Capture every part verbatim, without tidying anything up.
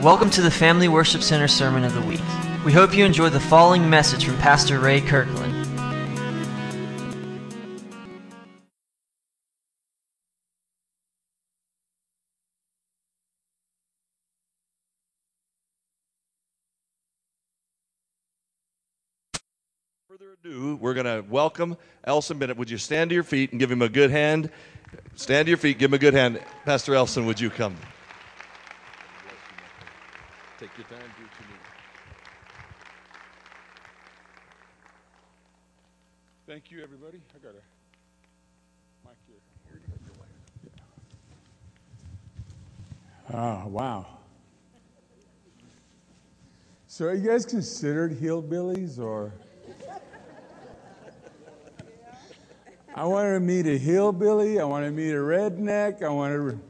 Welcome to the Family Worship Center Sermon of the Week. We hope you enjoy the following message from Pastor Ray Kirkland. Further ado, we're going to welcome Elson Bennett. Would you stand to your feet and give him a good hand? Stand to your feet, give him a good hand. Pastor Elson, would you come? Take your time, do what you need. Thank you, everybody. I got a mic here. Oh, wow. So are you guys considered hillbillies, or? I wanted to meet a hillbilly. I want to meet a redneck. I want to.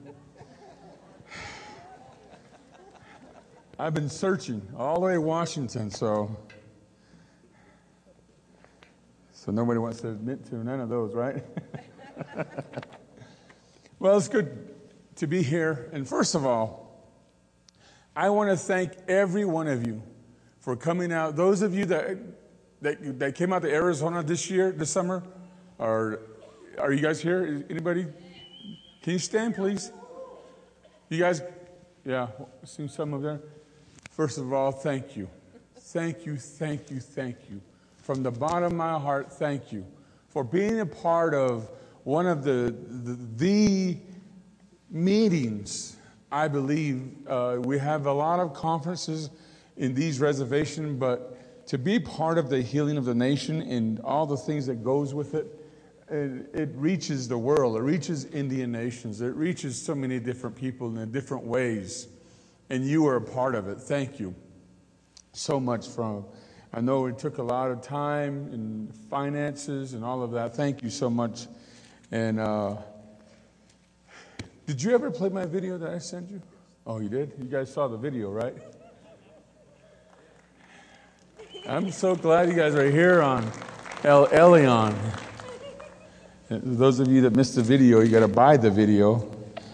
I've been searching all the way to Washington, so so nobody wants to admit to none of those, right? Well, it's good to be here. And first of all, I want to thank every one of you for coming out. Those of you that that, that came out to Arizona this year, this summer, are are you guys here? Anybody? Can you stand, please? You guys, yeah, see some of them. First of all, thank you. Thank you, thank you, thank you. From the bottom of my heart, thank you for being a part of one of the the, the meetings. I believe uh, we have a lot of conferences in these reservations, but to be part of the healing of the nation and all the things that goes with it, it, it reaches the world. It reaches Indian nations. It reaches so many different people in different ways. And you are a part of it. Thank you so much. From, I know it took a lot of time and finances and all of that. Thank you so much. And uh, did you ever play my video that I sent you? Oh, you did? You guys saw the video, right? I'm so glad you guys are here on El Elyon. Those of you that missed the video, you got to buy the video.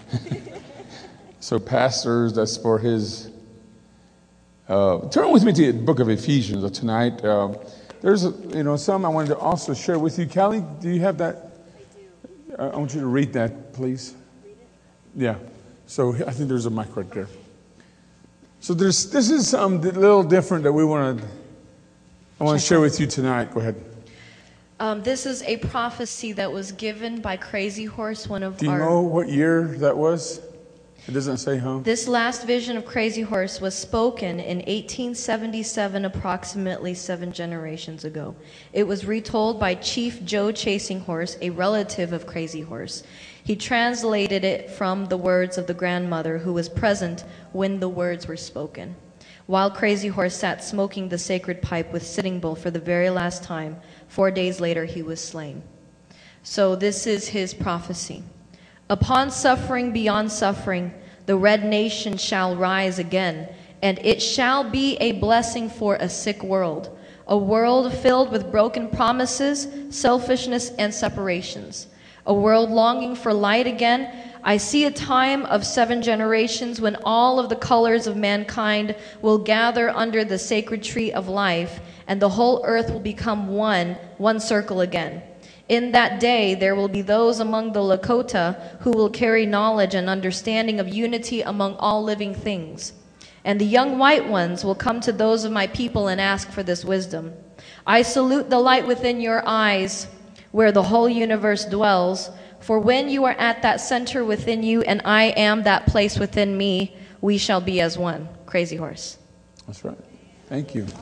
So pastors, that's for his, uh, turn with me to the book of Ephesians tonight. Uh, there's, a, you know, some I wanted to also share with you. Callie, do you have that? I do. Uh, I want you to read that, please. Read it? Yeah. So I think there's a mic right there. So there's, this is something a little different that we want to, I want to share with you tonight. Go ahead. Um, this is a prophecy that was given by Crazy Horse, one of Do you our... know what year that was? It doesn't say, huh? This last vision of Crazy Horse was spoken in eighteen seventy-seven, approximately seven generations ago. It was retold by Chief Joe Chasing Horse, a relative of Crazy Horse. He translated it from the words of the grandmother who was present when the words were spoken. While Crazy Horse sat smoking the sacred pipe with Sitting Bull for the very last time, four days later he was slain. So this is his prophecy. Upon suffering beyond suffering, the red nation shall rise again, and it shall be a blessing for a sick world, a world filled with broken promises, selfishness, and separations, a world longing for light again. I see a time of seven generations when all of the colors of mankind will gather under the sacred tree of life, and the whole earth will become one, one circle again. In that day, there will be those among the Lakota who will carry knowledge and understanding of unity among all living things. And the young white ones will come to those of my people and ask for this wisdom. I salute the light within your eyes, where the whole universe dwells. For when you are at that center within you, and I am that place within me, we shall be as one. Crazy Horse. That's right. Thank you.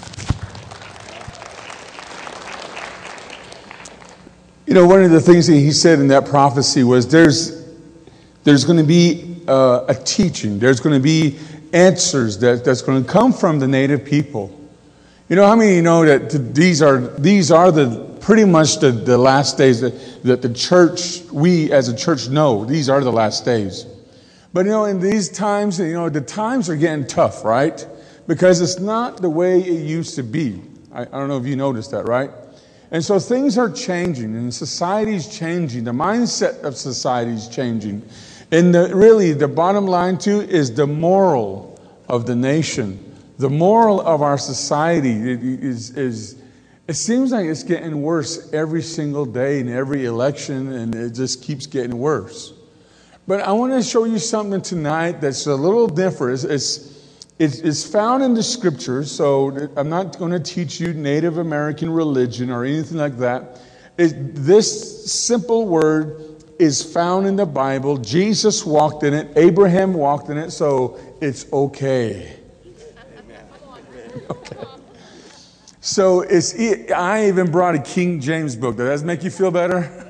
You know, one of the things that he said in that prophecy was there's there's going to be uh, a teaching. There's going to be answers that, that's going to come from the native people. You know, how many of you know that these are these are the pretty much the, the last days that, that the church, we as a church know, these are the last days. But, you know, in these times, you know, the times are getting tough, right? Because it's not the way it used to be. I, I don't know if you noticed that, right? And so things are changing, and society's changing. The mindset of society is changing. And the, really, the bottom line, too, is the moral of the nation. The moral of our society is, is, it seems like it's getting worse every single day in every election, and it just keeps getting worse. But I want to show you something tonight that's a little different. It's, it's, it's found in the scriptures, so I'm not going to teach you Native American religion or anything like that. It, this simple word is found in the Bible. Jesus walked in it. Abraham walked in it, so it's okay. Okay. So it's. I even brought a King James book. Does that make you feel better?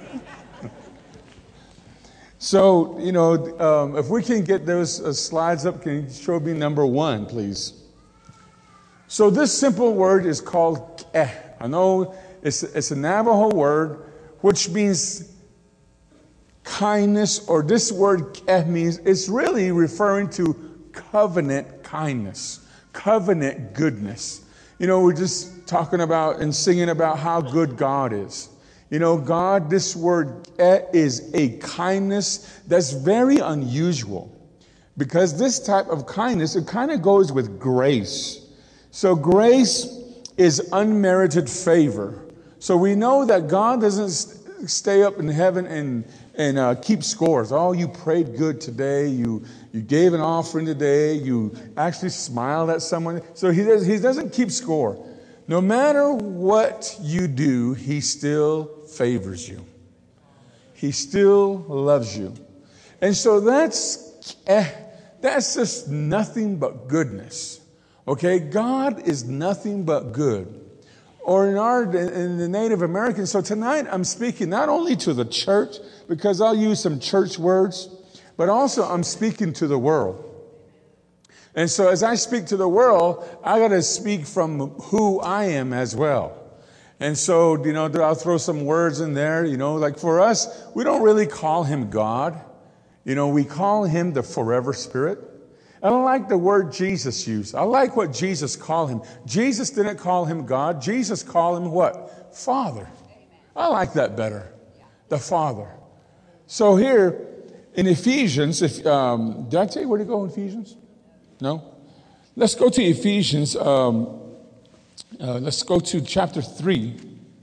So, you know, um, if we can get those uh, slides up, can you show me number one, please? So this simple word is called keh. I know it's, it's a Navajo word, which means kindness, or this word keh means, it's really referring to covenant kindness, covenant goodness. You know, we're just talking about and singing about how good God is. You know, God, this word is a kindness that's very unusual, because this type of kindness, it kind of goes with grace. So grace is unmerited favor. So we know that God doesn't stay up in heaven and, and uh, keep scores. Oh, you prayed good today. You, you gave an offering today. You actually smiled at someone. So he, does, he doesn't keep score. No matter what you do, he still favors you. He still loves you. And so that's, eh, that's just nothing but goodness. Okay? God is nothing but good. Or in our, in the Native American, so tonight I'm speaking not only to the church, because I'll use some church words, but also I'm speaking to the world. And so as I speak to the world, I got to speak from who I am as well. And so, you know, I'll throw some words in there, you know, like for us, we don't really call him God. You know, we call him the forever Spirit. I don't like the word Jesus used. I like what Jesus called him. Jesus didn't call him God. Jesus called him what? Father. I like that better. The Father. So here in Ephesians, if um, did I tell you where to go in Ephesians? No? Let's go to Ephesians. Um, uh, let's go to chapter three.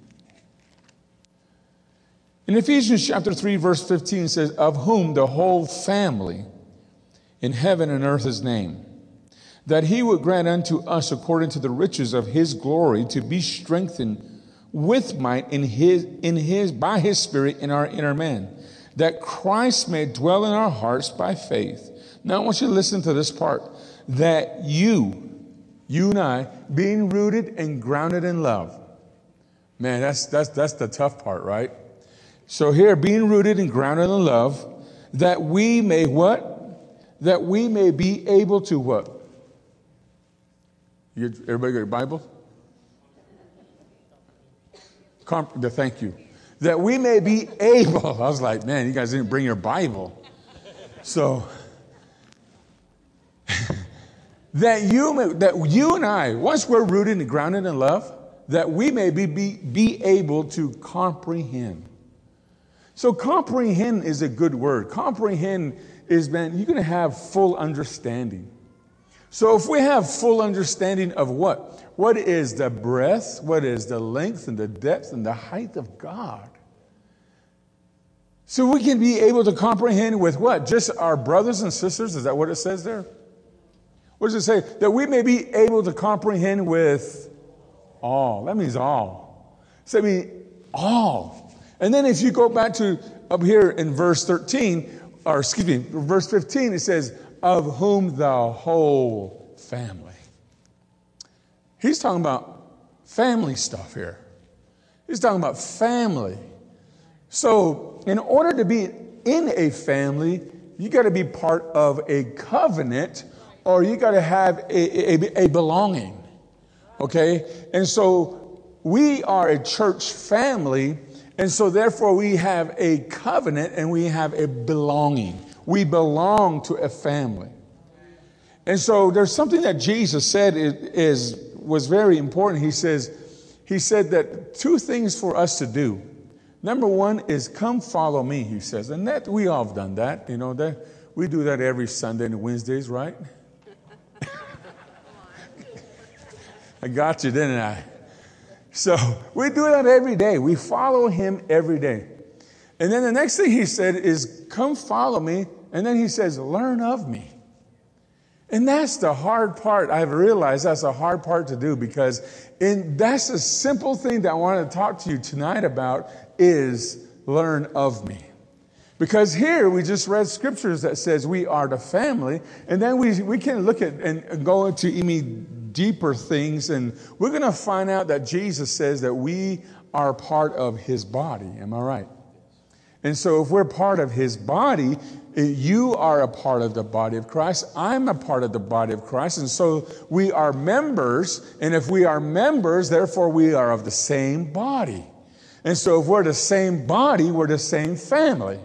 In Ephesians chapter three, verse fifteen says, of whom the whole family in heaven and earth is named, that he would grant unto us according to the riches of his glory to be strengthened with might in his, in his, by his Spirit in our inner man, that Christ may dwell in our hearts by faith. Now I want you to listen to this part. That you, you and I, being rooted and grounded in love. Man, that's that's that's the tough part, right? So here, being rooted and grounded in love, that we may what? That we may be able to what? You, everybody got your Bible? Comp- the, thank you. That we may be able. I was like, man, you guys didn't bring your Bible. So that you may, that you and I, once we're rooted and grounded in love, that we may be, be, be able to comprehend. So comprehend is a good word. Comprehend is, man, you're going to have full understanding. So if we have full understanding of what? What is the breadth, what is the length and the depth and the height of God? So we can be able to comprehend with what? Just our brothers and sisters? Is that what it says there? What does it say? That we may be able to comprehend with all. That means all. So I mean, all. And then if you go back to up here in verse thirteen, or excuse me, verse fifteen, it says, of whom the whole family. He's talking about family stuff here. He's talking about family. So in order to be in a family, you got to be part of a covenant, or you got to have a, a, a belonging. Okay? And so we are a church family, and so therefore we have a covenant and we have a belonging. We belong to a family. And so there's something that Jesus said is, is was very important. He says, he said that two things for us to do. Number one is come follow me, he says. And that we all have done that. You know, that we do that every Sunday and Wednesdays, right? I got you, didn't I? So we do that every day. We follow him every day. And then the next thing he said is, come follow me. And then he says, learn of me. And that's the hard part. I've realized that's a hard part to do, because in, that's a simple thing that I want to talk to you tonight about is learn of me. Because here we just read scriptures that says we are the family. And then we, we can look at and go into even deeper things. And we're going to find out that Jesus says that we are part of his body. Am I right? And so if we're part of his body, you are a part of the body of Christ. I'm a part of the body of Christ. And so we are members. And if we are members, therefore we are of the same body. And so if we're the same body, we're the same family.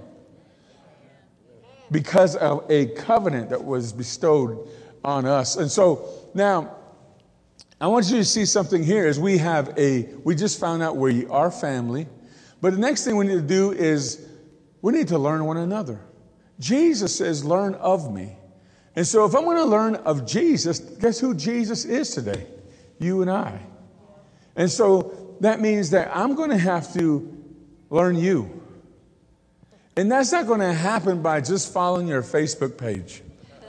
Because of a covenant that was bestowed on us. And so now, I want you to see something here is we have a, we just found out we are family. But the next thing we need to do is we need to learn one another. Jesus says, learn of me. And so if I'm going to learn of Jesus, guess who Jesus is today? You and I. And so that means that I'm going to have to learn you. And that's not going to happen by just following your Facebook page.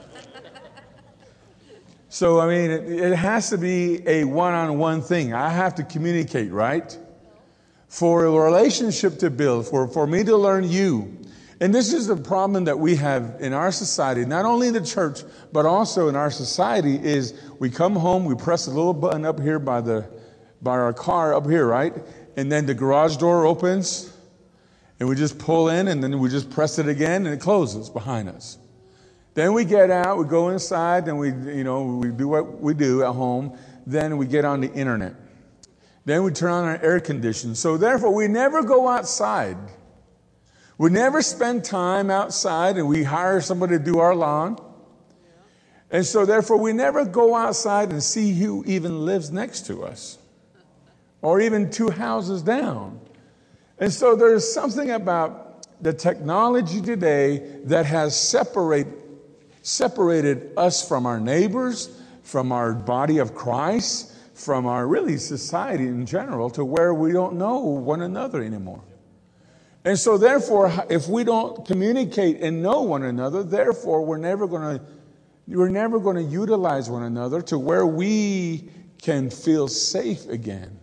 So, I mean, it, it has to be a one-on-one thing. I have to communicate, right? For a relationship to build, for, for me to learn you. And this is the problem that we have in our society, not only in the church, but also in our society, is we come home, we press a little button up here by the by our car up here, right? And then the garage door opens, and we just pull in, and then we just press it again, and it closes behind us. Then we get out, we go inside, and we, you know, we do what we do at home. Then we get on the internet. Then we turn on our air conditioning. So therefore, we never go outside. We never spend time outside, and we hire somebody to do our lawn. And so therefore, we never go outside and see who even lives next to us, or even two houses down. And so there's something about the technology today that has separate, separated us from our neighbors, from our body of Christ, from our really society in general, to where we don't know one another anymore. And so therefore, if we don't communicate and know one another, therefore we're never going to we're never going to utilize one another to where we can feel safe again,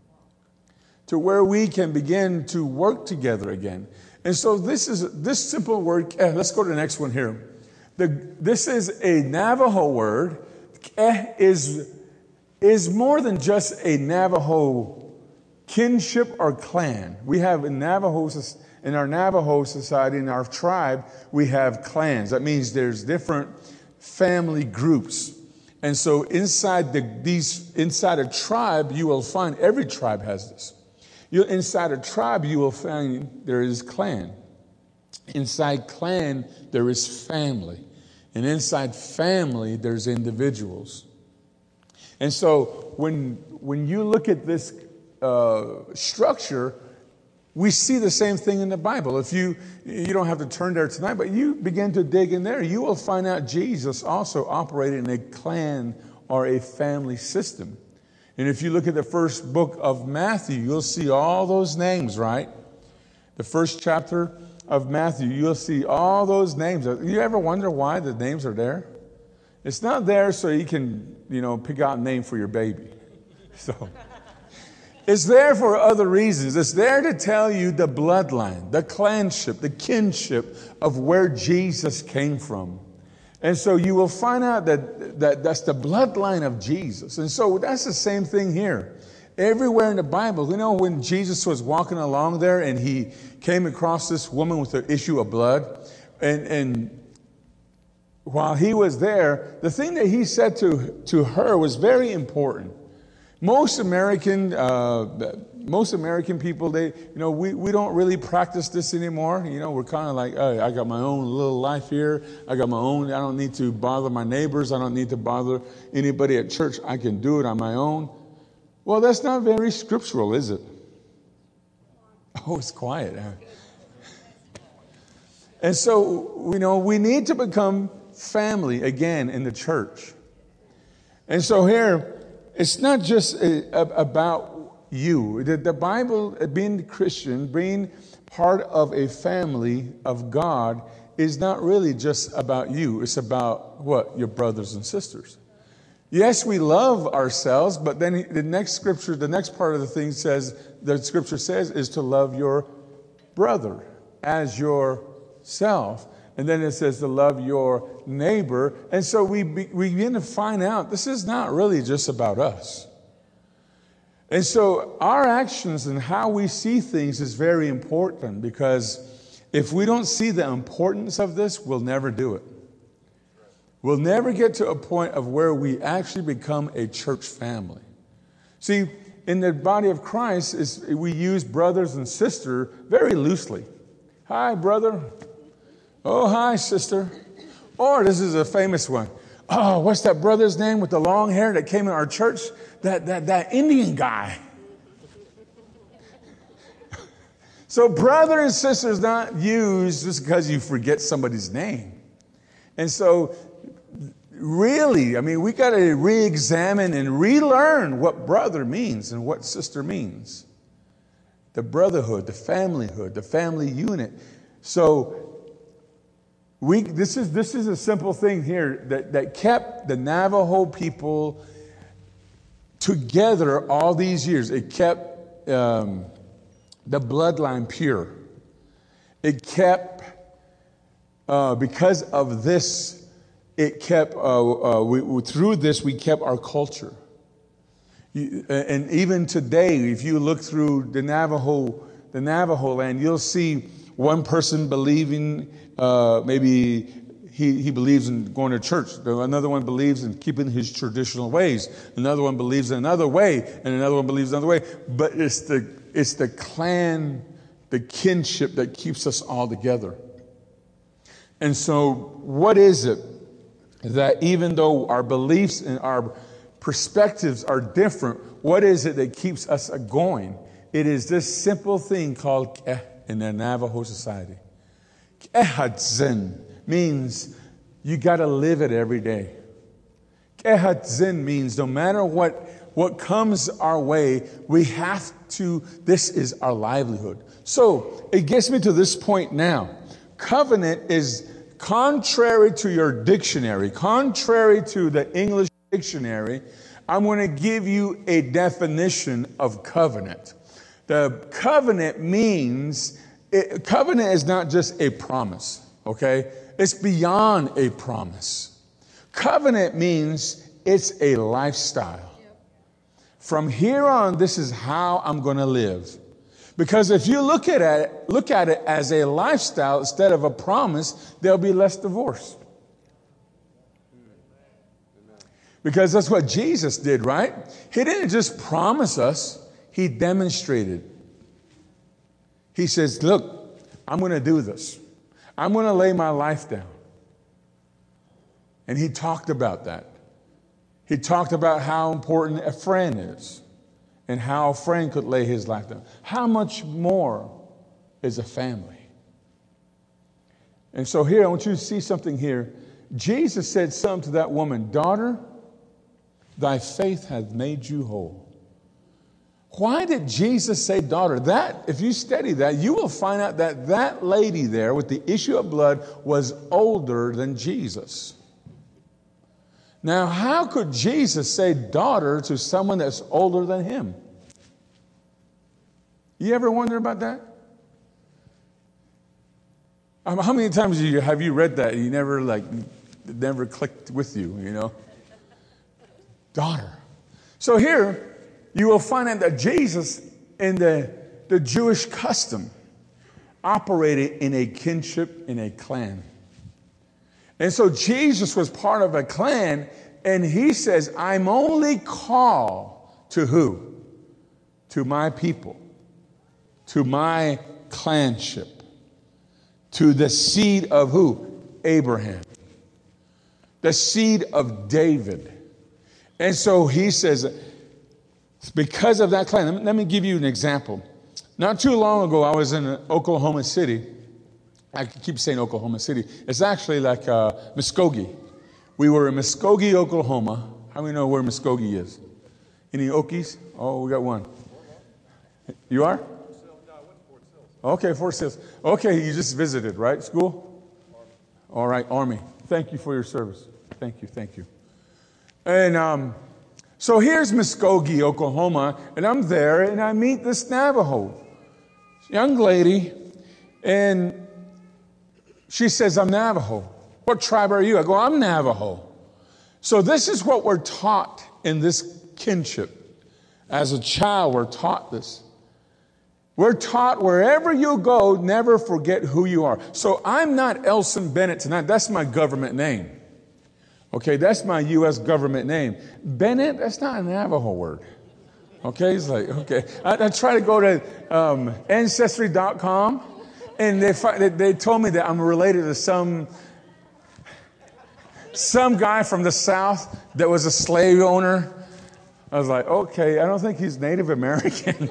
to where we can begin to work together again. And so this is this simple word. Eh, let's go to the next one here. The, this is a Navajo word. Eh, is is more than just a Navajo kinship or clan. We have in Navajo, in our Navajo society, in our tribe, we have clans. That means there's different family groups. And so inside the, these, inside a tribe, you will find, every tribe has this. You, inside a tribe, you will find there is clan. Inside clan, there is family. And inside family, there's individuals. And so when, when you look at this uh, structure, we see the same thing in the Bible. If you, you don't have to turn there tonight, but you begin to dig in there, you will find out Jesus also operated in a clan or a family system. And if you look at the first book of Matthew, you'll see all those names, right? The first chapter of Matthew, you'll see all those names. You ever wonder why the names are there? It's not there so you can, you know, pick out a name for your baby. So it's there for other reasons. It's there to tell you the bloodline, the clanship, the kinship of where Jesus came from. And so you will find out that, that that's the bloodline of Jesus. And so that's the same thing here. Everywhere in the Bible, you know, when Jesus was walking along there and he came across this woman with an issue of blood, and, and while he was there, the thing that he said to, to her was very important. Most American, uh, most American people, they, you know, we, we don't really practice this anymore. You know, we're kind of like, oh, I got my own little life here. I got my own. I don't need to bother my neighbors. I don't need to bother anybody at church. I can do it on my own. Well, that's not very scriptural, is it? Oh, it's quiet. And so, you know, we need to become family again in the church. And so here, it's not just a, a, about you. The, the Bible, being a Christian, being part of a family of God, is not really just about you. It's about what? Your brothers and sisters. Yes, we love ourselves, but then the next scripture, the next part of the thing says, the scripture says, is to love your brother as yourself. And then it says to love your neighbor. And so we, be, we begin to find out this is not really just about us. And so our actions and how we see things is very important, because if we don't see the importance of this, we'll never do it. We'll never get to a point of where we actually become a church family. See, in the body of Christ, is we use brothers and sister very loosely. Hi, brother. Oh, hi, sister. Or this is a famous one. Oh, what's that brother's name with the long hair that came in our church? That that that Indian guy. So brother and sister is not used just because you forget somebody's name. And so really, I mean, we got to re-examine and relearn what brother means and what sister means. The brotherhood, the familyhood, the family unit. So we this is this is a simple thing here that, that kept the Navajo people together all these years. It kept um, the bloodline pure. It kept, uh, because of this, it kept, uh, uh, we, through this, we kept our culture. You, and even today, if you look through the Navajo, the Navajo land, you'll see one person believing, uh, maybe he, he believes in going to church. Another one believes in keeping his traditional ways. Another one believes in another way, and another one believes another way. But it's the it's the clan, the kinship that keeps us all together. And so, what is it that even though our beliefs and our perspectives are different, what is it that keeps us going? It is this simple thing called Keh in the Navajo society. Kehatzin means you got to live it every day. Kehatzin means no matter what, what comes our way, we have to, this is our livelihood. So it gets me to this point now. Covenant is contrary to your dictionary, contrary to the English dictionary. I'm going to give you a definition of covenant. The covenant means, it, covenant is not just a promise, okay? It's beyond a promise. Covenant means it's a lifestyle. From here on, this is how I'm going to live. Because if you look at it, look at it as a lifestyle instead of a promise, there'll be less divorce. Because that's what Jesus did, right? He didn't just promise us, he demonstrated. He says, look, I'm going to do this. I'm going to lay my life down. And he talked about that. He talked about how important a friend is and how a friend could lay his life down. How much more is a family? And so here, I want you to see something here. Jesus said something to that woman, daughter, thy faith hath made you whole. Why did Jesus say daughter? That, if you study that, you will find out that that lady there with the issue of blood was older than Jesus. Now, how could Jesus say daughter to someone that's older than him? You ever wonder about that? Um, how many times have you, have you read that and you never, like, it never clicked with you, you know? Daughter. So here, you will find out that Jesus, in the, the Jewish custom, operated in a kinship, in a clan. And so Jesus was part of a clan, and he says, I'm only called to who? To my people, to my clanship, to the seed of who? Abraham, the seed of David. And so he says, because of that clan, let me, let me give you an example. Not too long ago, I was in Oklahoma City. I keep saying Oklahoma City. It's actually like uh, Muskogee. We were in Muskogee, Oklahoma. How many know where Muskogee is? Any Okies? Oh, we got one. You are? Okay, Fort Sill. Okay, you just visited, right? School? All right, Army. Thank you for your service. Thank you, thank you. And um, so here's Muskogee, Oklahoma, and I'm there, and I meet this Navajo young lady, and she says, I'm Navajo. What tribe are you? I go, I'm Navajo. So this is what we're taught in this kinship. As a child, we're taught this. We're taught wherever you go, never forget who you are. So I'm not Elson Bennett tonight. That's my government name. Okay, that's my U S government name. Bennett, that's not a Navajo word. Okay, it's like, okay. I, I try to go to um, Ancestry dot com, and they, they they told me that I'm related to some some guy from the South that was a slave owner. I was like, okay, I don't think he's Native American.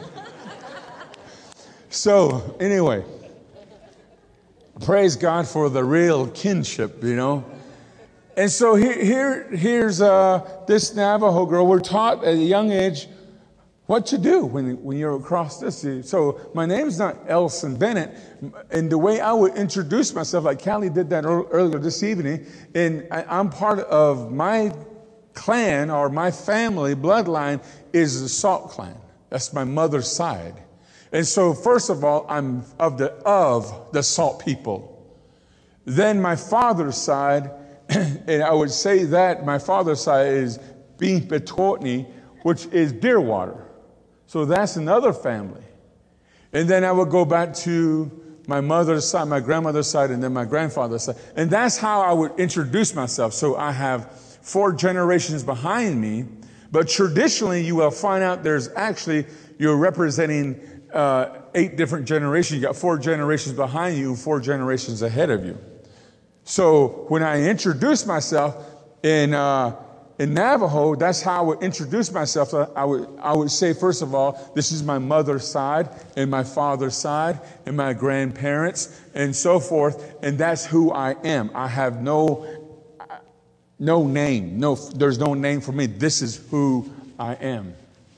So, anyway, praise God for the real kinship, you know. And so here, here here's uh, this Navajo girl. We're taught at a young age what to do when, when you're across this. So my name's not Elson Bennett. And the way I would introduce myself, like Callie did that earlier this evening, and I, I'm part of my clan or my family bloodline is the Salt clan. That's my mother's side. And so first of all, I'm of the of the Salt people. Then my father's side, and I would say that my father's side is Bean Petotney, which is Deerwater. So that's another family. And then I would go back to my mother's side, my grandmother's side, and then my grandfather's side. And that's how I would introduce myself. So I have four generations behind me. But traditionally, you will find out there's actually, you're representing uh, eight different generations. You got four generations behind you, four generations ahead of you. So when I introduce myself in uh, in Navajo, that's how I would introduce myself. I would I would say, first of all, this is my mother's side and my father's side and my grandparents and so forth, and that's who I am. I have no no name. No, there's no name for me. This is who I am.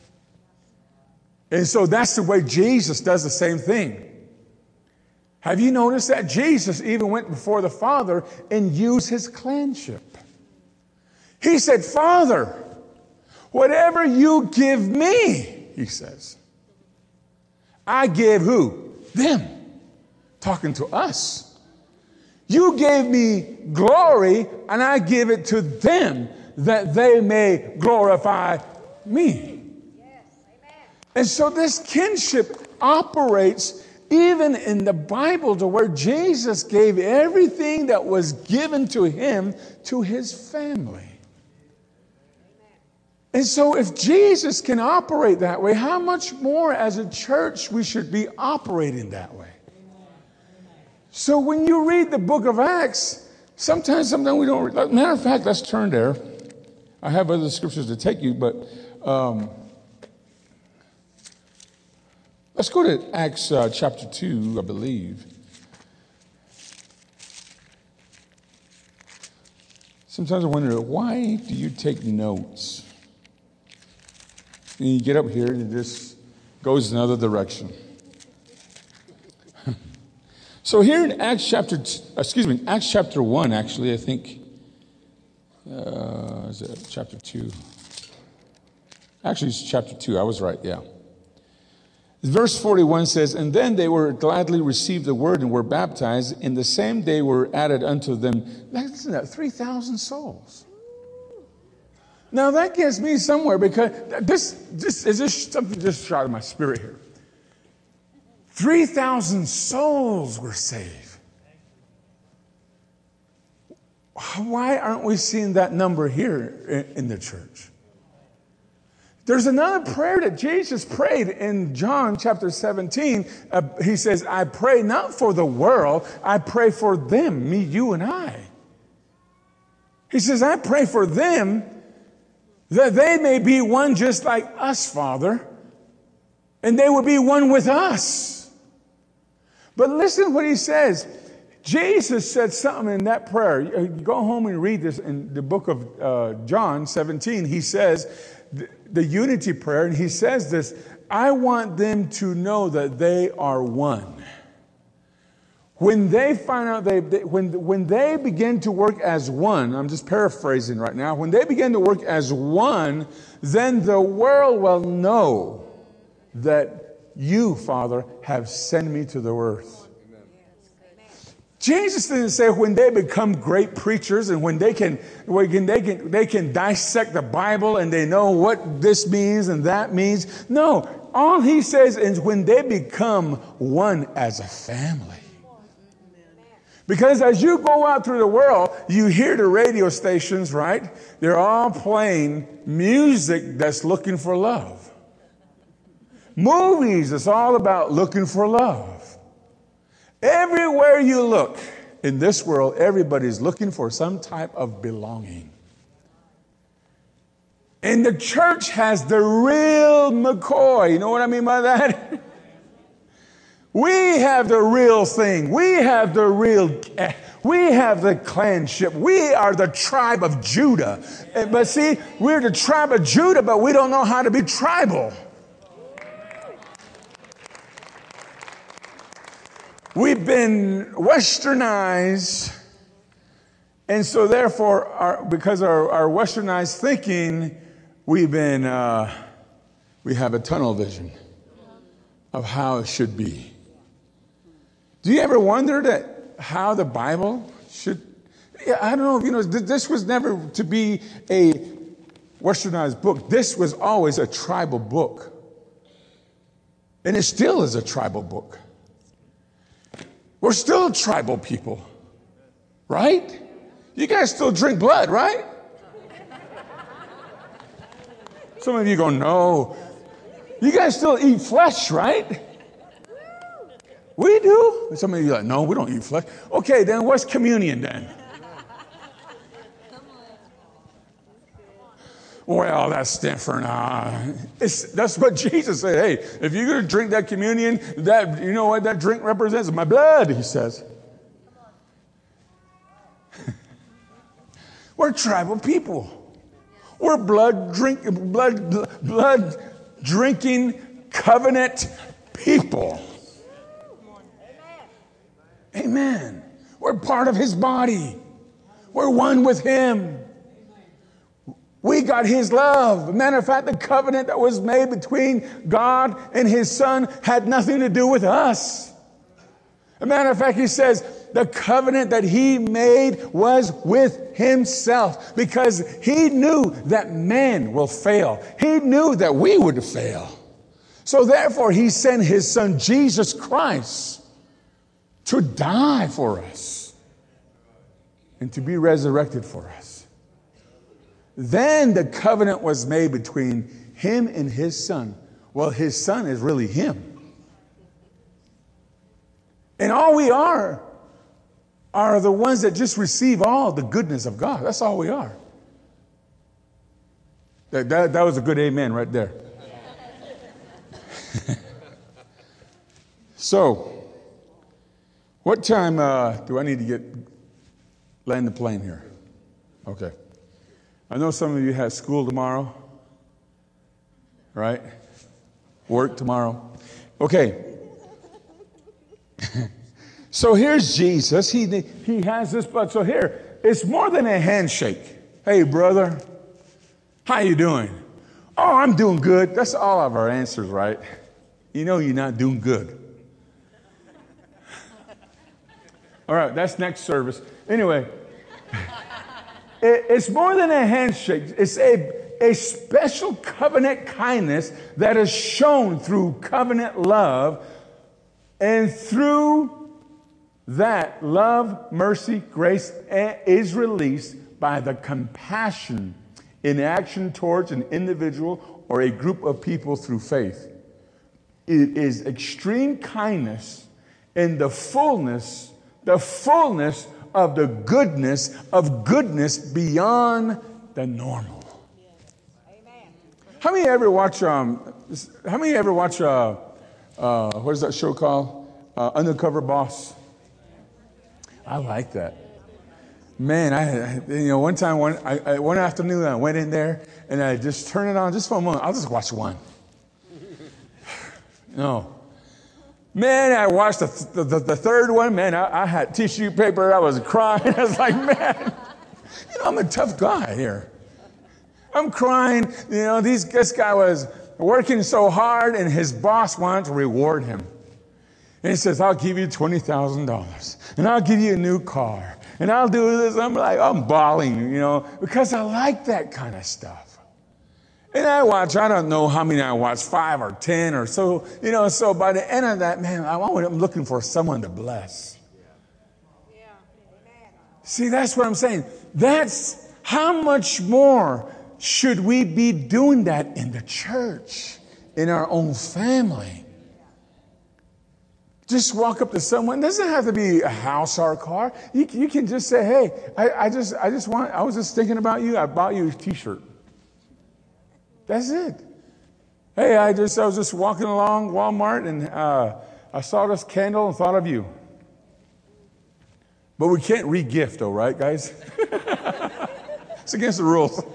And so that's the way Jesus does the same thing. Have you noticed that Jesus even went before the Father and used his clanship? He said, Father, whatever you give me, he says, I give who? Them. Talking to us. You gave me glory, and I give it to them that they may glorify me. Yes, amen. And so this kinship operates even in the Bible, to where Jesus gave everything that was given to him to his family. And so if Jesus can operate that way, how much more as a church we should be operating that way? So when you read the book of Acts, sometimes, sometimes we don't read. Matter of fact, let's turn there. I have other scriptures to take you, but um, let's go to Acts uh, chapter two, I believe. Sometimes I wonder, why do you take notes? And you get up here and it just goes another direction. So here in Acts chapter, excuse me, Acts chapter one, actually, I think, uh, is it chapter two? Actually, it's chapter two. I was right, yeah. Verse forty-one says, and then they were gladly received the word and were baptized. In the same day were added unto them, listen to that, three thousand souls. Now that gets me somewhere, because this, this is just something just shot in my spirit here. three thousand souls were saved. Why aren't we seeing that number here in the church? There's another prayer that Jesus prayed in John chapter seventeen. Uh, he says, I pray not for the world, I pray for them, me, you, and I. He says, I pray for them that they may be one just like us, Father, and they will be one with us. But listen what he says. Jesus said something in that prayer. You go home and read this in the book of uh, John seventeen. He says the, the unity prayer, and he says this, I want them to know that they are one. When they find out, they, they when, when they begin to work as one, I'm just paraphrasing right now, when they begin to work as one, then the world will know that you, Father, have sent me to the earth. Jesus didn't say when they become great preachers and when they can, when they can, they can dissect the Bible and they know what this means and that means. No, all he says is when they become one as a family. Because as you go out through the world, you hear the radio stations, right? They're all playing music that's looking for love. Movies, it's all about looking for love. Everywhere you look in this world, everybody's looking for some type of belonging. And the church has the real McCoy. You know what I mean by that? We have the real thing. We have the real, we have the clanship. We are the tribe of Judah. But see, we're the tribe of Judah, but we don't know how to be tribal. We've been westernized, and so therefore, our, because of our, our westernized thinking, we've been, uh, we have a tunnel vision of how it should be. Do you ever wonder that how the Bible should? I don't know. You know, this was never to be a westernized book. This was always a tribal book, and it still is a tribal book. We're still tribal people, right? You guys still drink blood, right? Some of you go, no. You guys still eat flesh, right? We do. Some of you are like, no, we don't eat flesh. Okay, then what's communion then? Well, that's different. Uh, it's, that's what Jesus said. Hey, if you're going to drink that communion, that you know what that drink represents? My blood, he says. We're tribal people. We're blood drink, blood, blood drinking covenant people. Amen. We're part of his body. We're one with him. We got his love. As a matter of fact, the covenant that was made between God and his son had nothing to do with us. As a matter of fact, he says the covenant that he made was with himself because he knew that man will fail. He knew that we would fail. So therefore, he sent his son, Jesus Christ, to die for us and to be resurrected for us. Then the covenant was made between him and his son. Well, his son is really him. And all we are are the ones that just receive all the goodness of God. That's all we are. That, that, that was a good amen right there. So, what time uh, do I need to get land the plane here? Okay. I know some of you have school tomorrow, right? Work tomorrow. Okay. So here's Jesus. He, he has this blood. So here, it's more than a handshake. Hey, brother, how you doing? Oh, I'm doing good. That's all of our answers, right? You know you're not doing good. All right, that's next service. Anyway, it, it's more than a handshake. It's a, a special covenant kindness that is shown through covenant love. And through that, love, mercy, grace is released by the compassion in action towards an individual or a group of people through faith. It is extreme kindness in the fullness The fullness of the goodness of goodness beyond the normal. Amen. How many ever watch? Um, how many ever watch? Uh, uh, what is that show called? Uh, Undercover Boss. I like that. Man, I, I you know, one time, one, I, I, one afternoon, I went in there and I just turned it on just for a moment. I'll just watch one. No. Man, I watched the, the, the third one. Man, I, I had tissue paper. I was crying. I was like, man, you know, I'm a tough guy here. I'm crying. You know, these, this guy was working so hard and his boss wanted to reward him. And he says, I'll give you twenty thousand dollars and I'll give you a new car and I'll do this. I'm like, I'm bawling, you know, because I like that kind of stuff. And I watch, I don't know how many I watch, five or ten or so, you know, so by the end of that, man, I'm looking for someone to bless. Yeah. See, that's what I'm saying. That's how much more should we be doing that in the church, in our own family? Just walk up to someone. It doesn't have to be a house or a car. You, you can just say, hey, I, I just I just want, I was just thinking about you. I bought you a t-shirt. That's it. Hey, I just I was just walking along Walmart and uh, I saw this candle and thought of you. But we can't re-gift though, right, guys? It's against the rules.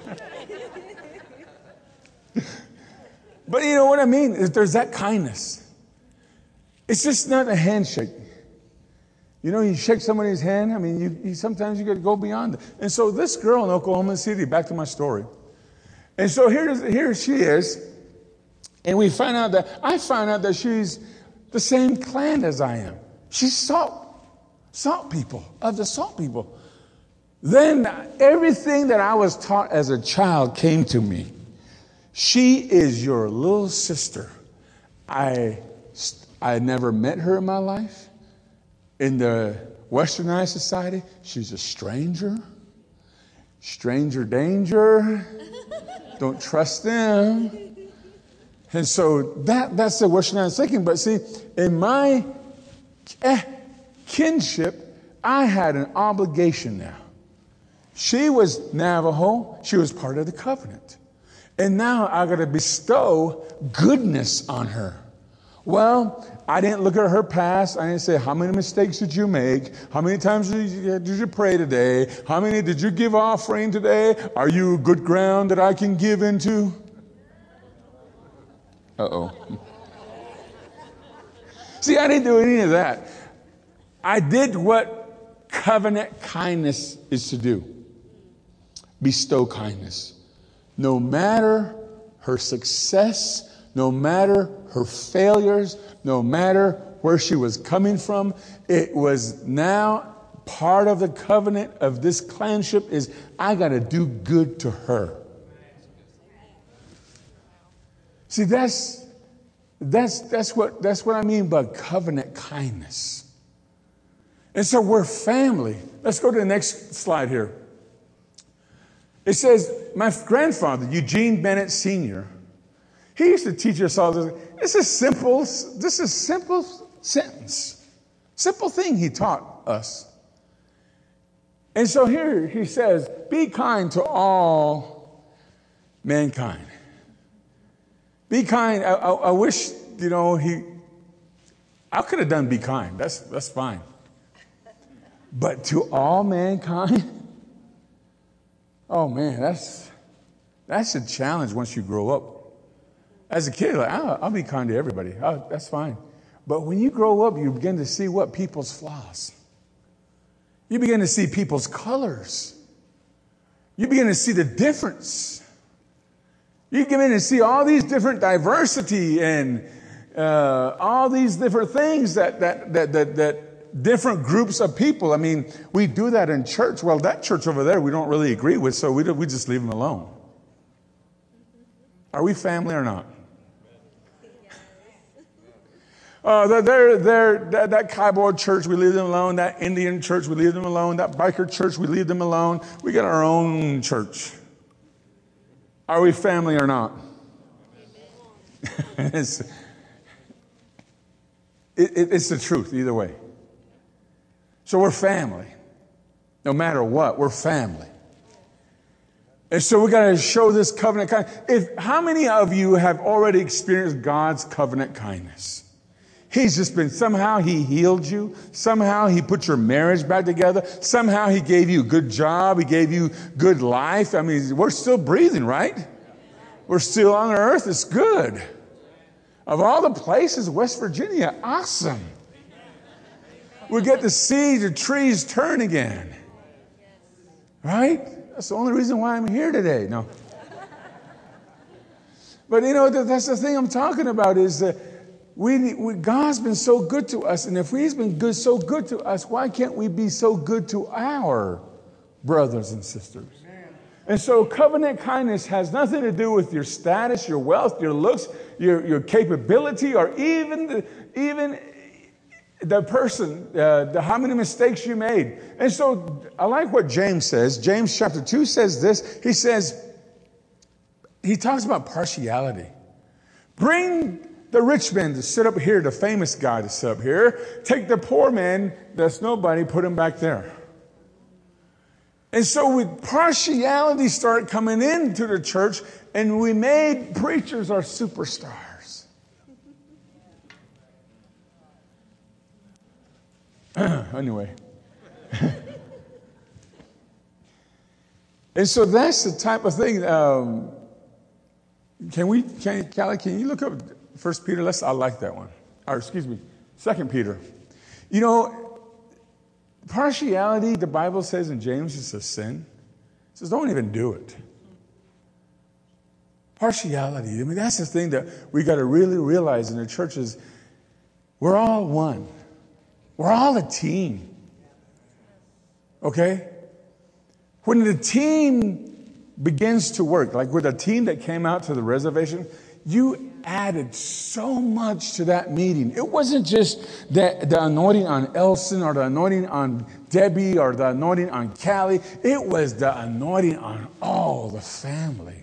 But you know what I mean? Is there's that kindness. It's just not a handshake. You know, you shake somebody's hand. I mean, you, you sometimes you got to go beyond it. And so this girl in Oklahoma City, back to my story. And so here, here she is, and we find out that, I find out that she's the same clan as I am. She's salt, salt people, of the salt people. Then everything that I was taught as a child came to me. She is your little sister. I, I had never met her in my life. In the westernized society, she's a stranger. Stranger danger. Don't trust them. And so that, that's the westernized thinking. But see, in my eh, kinship, I had an obligation now. She was Navajo. She was part of the covenant. And now I got to bestow goodness on her. Well, I didn't look at her past. I didn't say, how many mistakes did you make? How many times did you, did you pray today? How many did you give offering today? Are you good ground that I can give into? Uh-oh. See, I didn't do any of that. I did what covenant kindness is to do. Bestow kindness. No matter her success, no matter her failures, no matter where she was coming from, it was now part of the covenant of this clanship is I got to do good to her. See, that's that's that's what that's what I mean by covenant kindness. And so we're family. Let's go to the next slide here. It says, my grandfather, Eugene Bennett Senior, he used to teach us all this. This is simple. This is simple sentence. Simple thing he taught us. And so here he says, be kind to all mankind. Be kind. I, I, I wish, you know, he, I could have done be kind. That's, that's fine. But to all mankind, oh man, that's, that's a challenge once you grow up. As a kid, like, I'll, I'll be kind to everybody. Oh, that's fine. But when you grow up, you begin to see what people's flaws. You begin to see people's colors. You begin to see the difference. You begin to see all these different diversity and uh, all these different things that, that that that that different groups of people. I mean, we do that in church. Well, that church over there we don't really agree with, so we do, we just leave them alone. Are we family or not? Uh, they're, they're, that, that cowboy church, we leave them alone. That Indian church, we leave them alone. That biker church, we leave them alone. We got our own church. Are we family or not? it's, it, it, it's the truth either way. So we're family. No matter what, we're family. And so we got to show this covenant kindness. If, how many of you have already experienced God's covenant kindness? He's just been, somehow he healed you. Somehow he put your marriage back together. Somehow he gave you a good job. He gave you good life. I mean, we're still breathing, right? We're still on earth. It's good. Of all the places, West Virginia, awesome. We get to see the trees turn again. Right? That's the only reason why I'm here today. No. But you know, that's the thing I'm talking about is that we, we, God's been so good to us. And if He's been good, so good to us, why can't we be so good to our brothers and sisters? And so covenant kindness has nothing to do with your status, your wealth, your looks, your, your capability, or even the, even the person, uh, the, how many mistakes you made. And so I like what James says. James chapter two says this. He says, he talks about partiality. Bring the rich man to sit up here, the famous guy to sit up here. Take the poor man that's nobody, put him back there. And so with partiality started coming into the church, and we made preachers our superstars. Anyway. And so that's the type of thing. Um, can we, can, Callie, can you look up First Peter? Let's, I like that one. Or excuse me, Second Peter. You know, partiality, the Bible says in James, is a sin. It says, don't even do it. Partiality, I mean, that's the thing that we got to really realize in the churches. We're all one. We're all a team. Okay? When the team begins to work, like with a team that came out to the reservation, you added so much to that meeting. It wasn't just the, the anointing on Elson or the anointing on Debbie or the anointing on Callie. It was the anointing on all the family.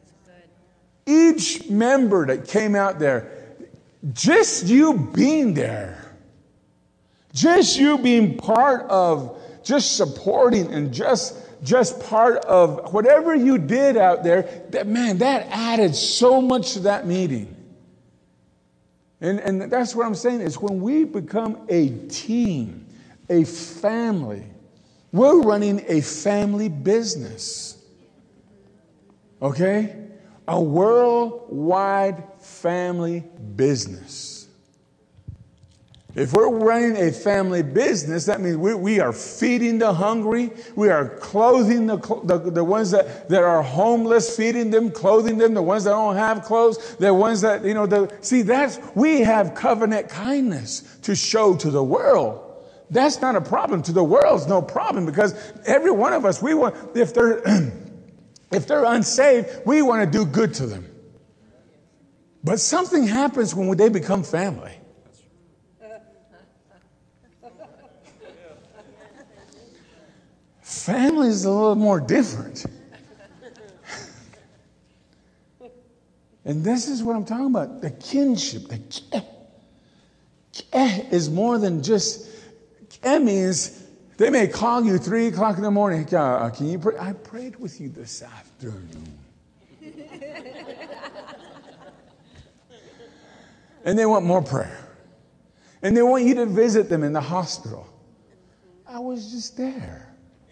Each member that came out there, just you being there, just you being part of, just supporting and just just part of whatever you did out there, that man, that added so much to that meeting. And, and that's what I'm saying is when we become a team, a family, we're running a family business. Okay? A worldwide family business. If we're running a family business, that means we, we are feeding the hungry. We are clothing the, the, the ones that, that are homeless, feeding them, clothing them, the ones that don't have clothes, the ones that, you know, the, see, that's, we have covenant kindness to show to the world. That's not a problem. To the world, it's no problem because every one of us, we want, if they're, if they're unsaved, we want to do good to them. But something happens when they become family. Family is a little more different. And this is what I'm talking about. The kinship. The keh. Keh is more than just, keh means they may call you three o'clock in the morning. Uh, can you pray? I prayed with you this afternoon. And they want more prayer. And they want you to visit them in the hospital. I was just there.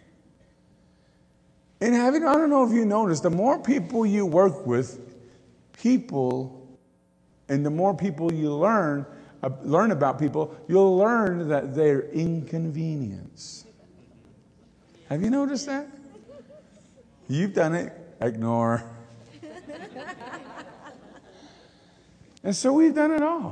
And having, I don't know if you noticed, the more people you work with, people, and the more people you learn, uh, learn about people, you'll learn that they're inconvenience. Have you noticed that? You've done it. Ignore. And so we've done it all.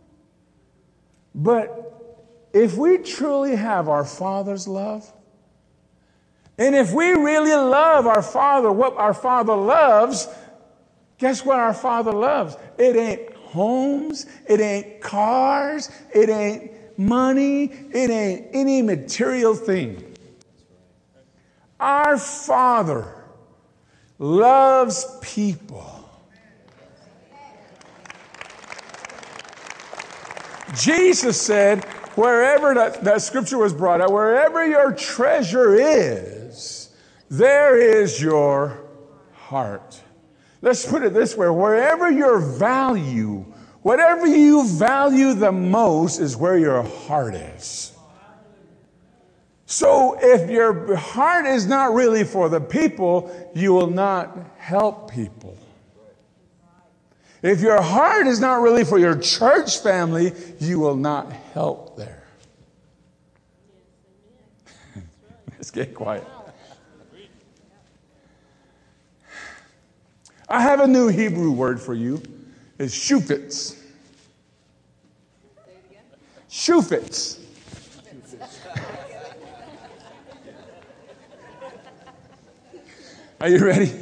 But if we truly have our Father's love, and if we really love our Father, what our Father loves, guess what our Father loves? It ain't homes, it ain't cars, it ain't money, it ain't any material thing. Our Father loves people. Jesus said, wherever that, that scripture was brought out, wherever your treasure is, there is your heart. Let's put it this way. Wherever your value, Whatever you value the most is where your heart is. So if your heart is not really for the people, you will not help people. If your heart is not really for your church family, you will not help there. Let's get quiet. I have a new Hebrew word for you. It's shufitz. Shufitz. Are you ready?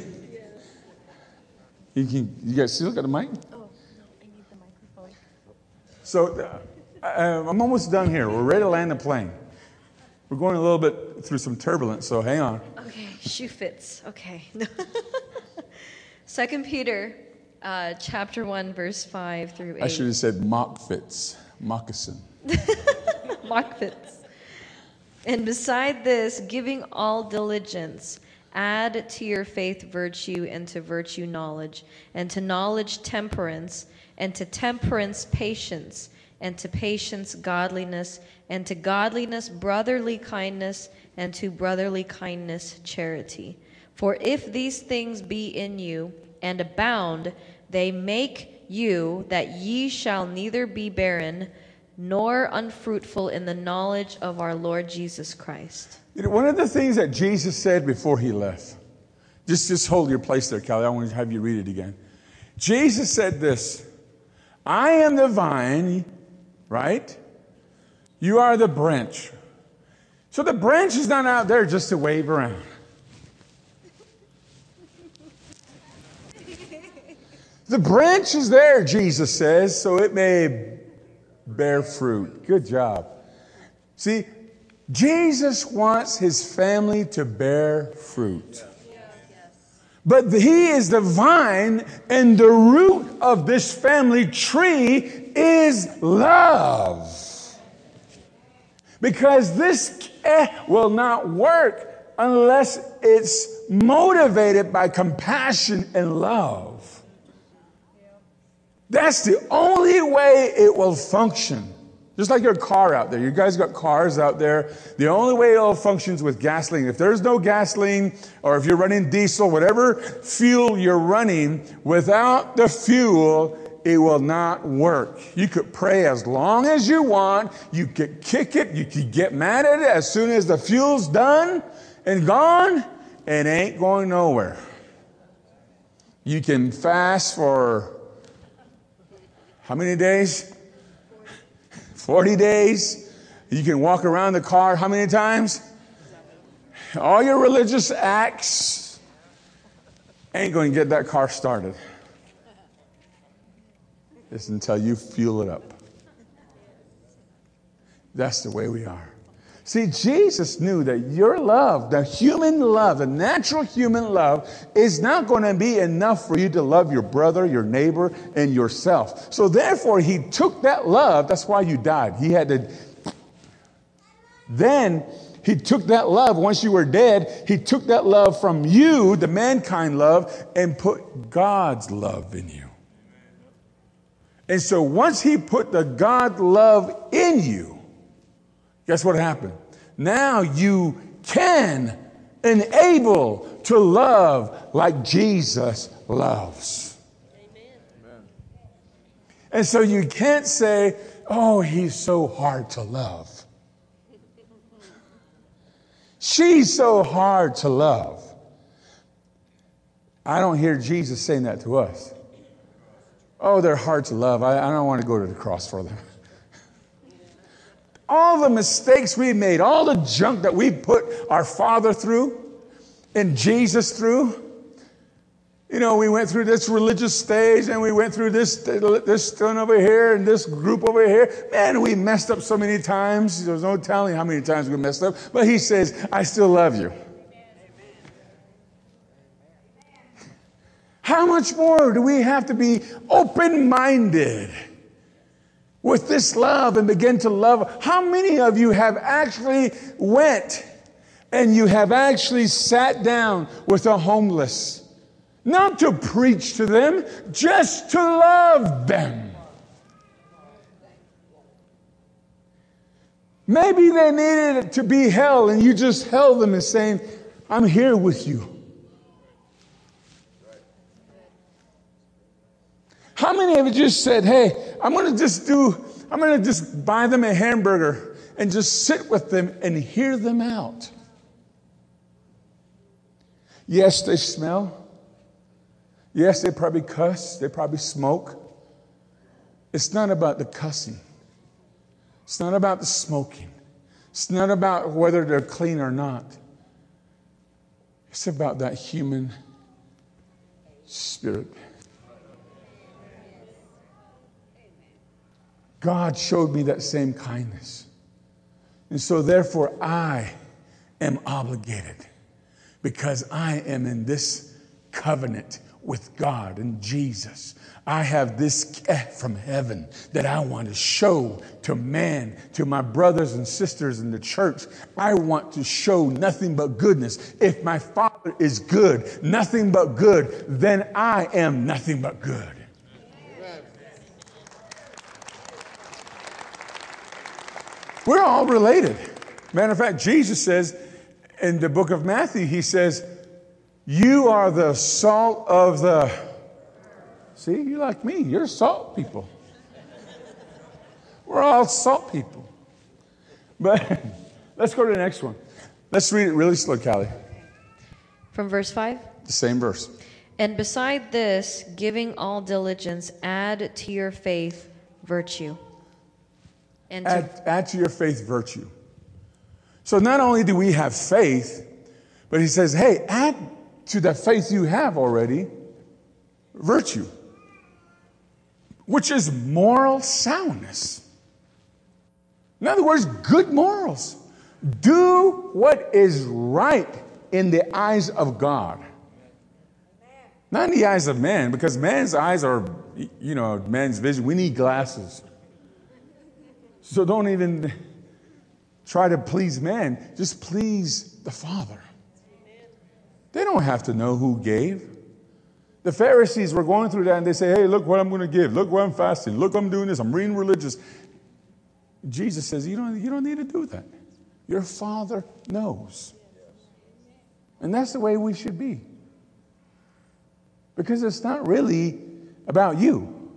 You can. You guys still got a mic? Oh, no, I need the microphone. So uh, I'm almost done here. We're ready to land the plane. We're going a little bit through some turbulence, so hang on. Okay, shoe fits. Okay. Second Peter, uh, chapter one, verse five through eight. I should have said mock fits, moccasin. Mock fits. And beside this, giving all diligence, add to your faith virtue, and to virtue knowledge, and to knowledge temperance, and to temperance patience, and to patience godliness, and to godliness brotherly kindness, and to brotherly kindness charity. For if these things be in you and abound, they make you that ye shall neither be barren nor unfruitful in the knowledge of our Lord Jesus Christ. You know, one of the things that Jesus said before he left, just, just hold your place there, Callie. I want to have you read it again. Jesus said this, I am the vine, right? You are the branch. So the branch is not out there just to wave around. The branch is there, Jesus says, so it may bear fruit. Good job. See, Jesus wants his family to bear fruit. But he is the vine, and the root of this family tree is love. Because this eh will not work unless it's motivated by compassion and love. That's the only way it will function. Just like your car out there. You guys got cars out there. The only way it all functions with gasoline. If there's no gasoline, or if you're running diesel, whatever fuel you're running, without the fuel, it will not work. You could pray as long as you want. You could kick it. You could get mad at it. As soon as the fuel's done and gone, it ain't going nowhere. You can fast for how many days? forty days. You can walk around the car how many times? All your religious acts ain't going to get that car started. It's until you fuel it up. That's the way we are. See, Jesus knew that your love, the human love, the natural human love, is not going to be enough for you to love your brother, your neighbor, and yourself. So therefore, he took that love. That's why you died. He had to. Then he took that love. Once you were dead, he took that love from you, the mankind love, and put God's love in you. And so once he put the God love in you, guess what happened? Now you can and able to love like Jesus loves. Amen. And so you can't say, oh, he's so hard to love. She's so hard to love. I don't hear Jesus saying that to us. Oh, they're hard to love. I, I don't want to go to the cross for them. All the mistakes we made, all the junk that we put our Father through and Jesus through. You know, we went through this religious stage and we went through this this thing over here and this group over here. Man, we messed up so many times. There's no telling how many times we messed up. But he says, I still love you. How much more do we have to be open-minded with this love and begin to love? How many of you have actually went and you have actually sat down with the homeless? Not to preach to them, just to love them. Maybe they needed to be held, and you just held them and saying, I'm here with you. How many of you just said, hey, I'm going to just do, I'm going to just buy them a hamburger and just sit with them and hear them out? Yes, they smell. Yes, they probably cuss. They probably smoke. It's not about the cussing. It's not about the smoking. It's not about whether they're clean or not. It's about that human spirit. God showed me that same kindness. And so therefore I am obligated, because I am in this covenant with God and Jesus. I have this gift from heaven that I want to show to man, to my brothers and sisters in the church. I want to show nothing but goodness. If my Father is good, nothing but good, then I am nothing but good. We're all related. Matter of fact, Jesus says in the book of Matthew, he says, you are the salt of the... See, you're like me. You're salt people. We're all salt people. But let's go to the next one. Let's read it really slow, Callie. From verse five? The same verse. And beside this, giving all diligence, add to your faith virtue. And to Add, add to your faith virtue. So not only do we have faith, but he says, hey, add to the faith you have already virtue, which is moral soundness. In other words, good morals. Do what is right in the eyes of God. Not in the eyes of man, because man's eyes are, you know, man's vision. We need glasses. So don't even try to please man. Just please the Father. They don't have to know who gave. The Pharisees were going through that and they say, hey, look what I'm going to give. Look what I'm fasting. Look what I'm doing this. I'm reading religious. Jesus says, you don't, you don't need to do that. Your Father knows. And that's the way we should be. Because it's not really about you.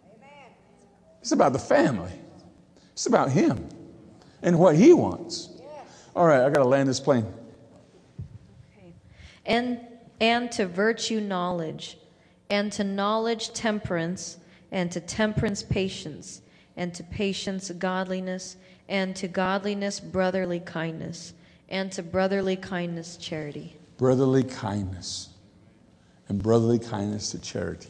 It's about the family. It's about Him and what He wants. All right, I got to land this plane. Okay. And and to virtue knowledge, and to knowledge temperance, and to temperance patience, and to patience godliness, and to godliness brotherly kindness, and to brotherly kindness charity. Brotherly kindness. And brotherly kindness to charity.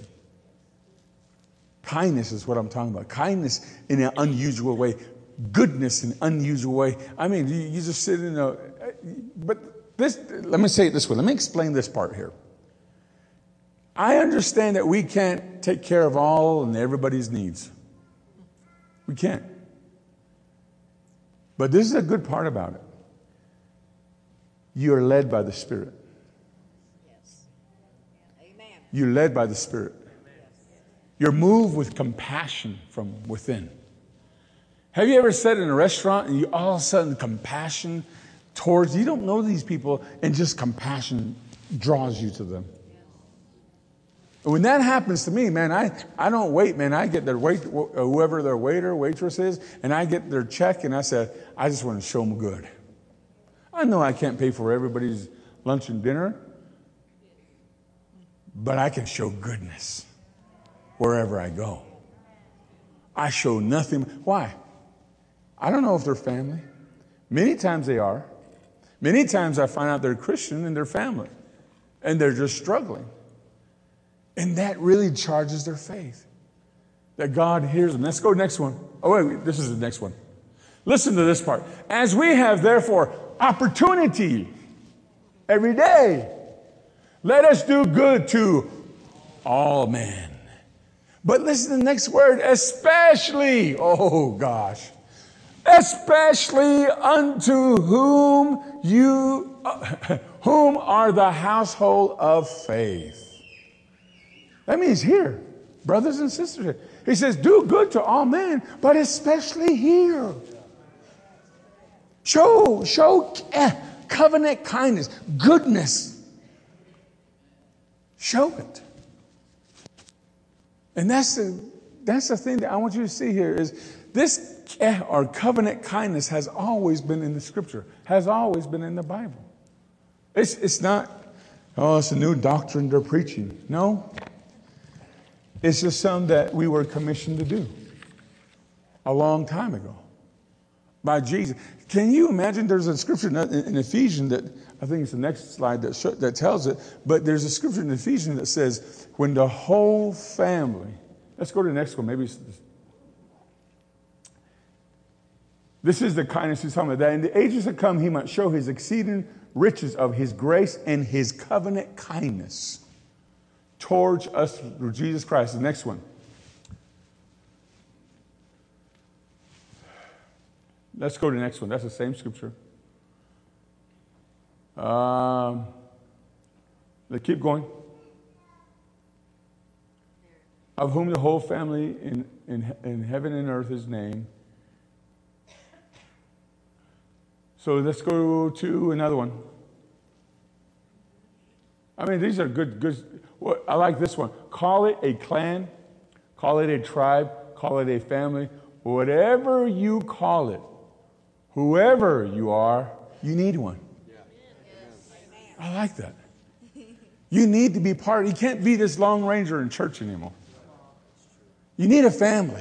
Kindness is what I'm talking about. Kindness in an unusual way. Goodness in an unusual way. I mean, you, you just sit in a... But this, let me say it this way. Let me explain this part here. I understand that we can't take care of all and everybody's needs. We can't. But this is a good part about it. You are led by the Spirit. You're led by the Spirit. You're moved with compassion from within. Have you ever sat in a restaurant and you all of a sudden compassion towards, you don't know these people, and just compassion draws you to them? And when that happens to me, man, I, I don't wait, man. I get their wait, whoever their waiter, waitress is, and I get their check, and I say, I just want to show them good. I know I can't pay for everybody's lunch and dinner, but I can show goodness wherever I go. I show nothing. Why? I don't know if they're family. Many times they are. Many times I find out they're Christian and they're family. And they're just struggling. And that really charges their faith. That God hears them. Let's go next one. Oh, wait, wait, this is the next one. Listen to this part. As we have, therefore, opportunity every day, let us do good to all men. But listen to the next word, especially, oh gosh, especially unto whom you, uh, whom are the household of faith. That means here, brothers and sisters. He says, do good to all men, but especially here. Show, show eh, covenant kindness, goodness. Show it. And that's the, that's the thing that I want you to see here is this eh, or covenant kindness has always been in the scripture, has always been in the Bible. It's, it's not, oh, it's a new doctrine they're preaching. No. It's just something that we were commissioned to do a long time ago by Jesus. Can you imagine there's a scripture in Ephesians that, I think it's the next slide that, show, that tells it, but there's a scripture in Ephesians that says, when the whole family, let's go to the next one, maybe it's this. This is the kindness he's talking about, that in the ages to come he might show his exceeding riches of his grace and his covenant kindness towards us through Jesus Christ. The next one. Let's go to the next one. That's the same scripture. Um, let's keep going. Of whom the whole family in, in, in heaven and earth is named. So let's go to another one. I mean, these are good, good. Well, I like this one. Call it a clan, call it a tribe, call it a family, whatever you call it, whoever you are, you need one. I like that. You need to be part. You can't be this Lone Ranger in church anymore. You need a family.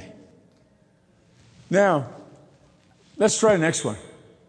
Now, let's try the next one.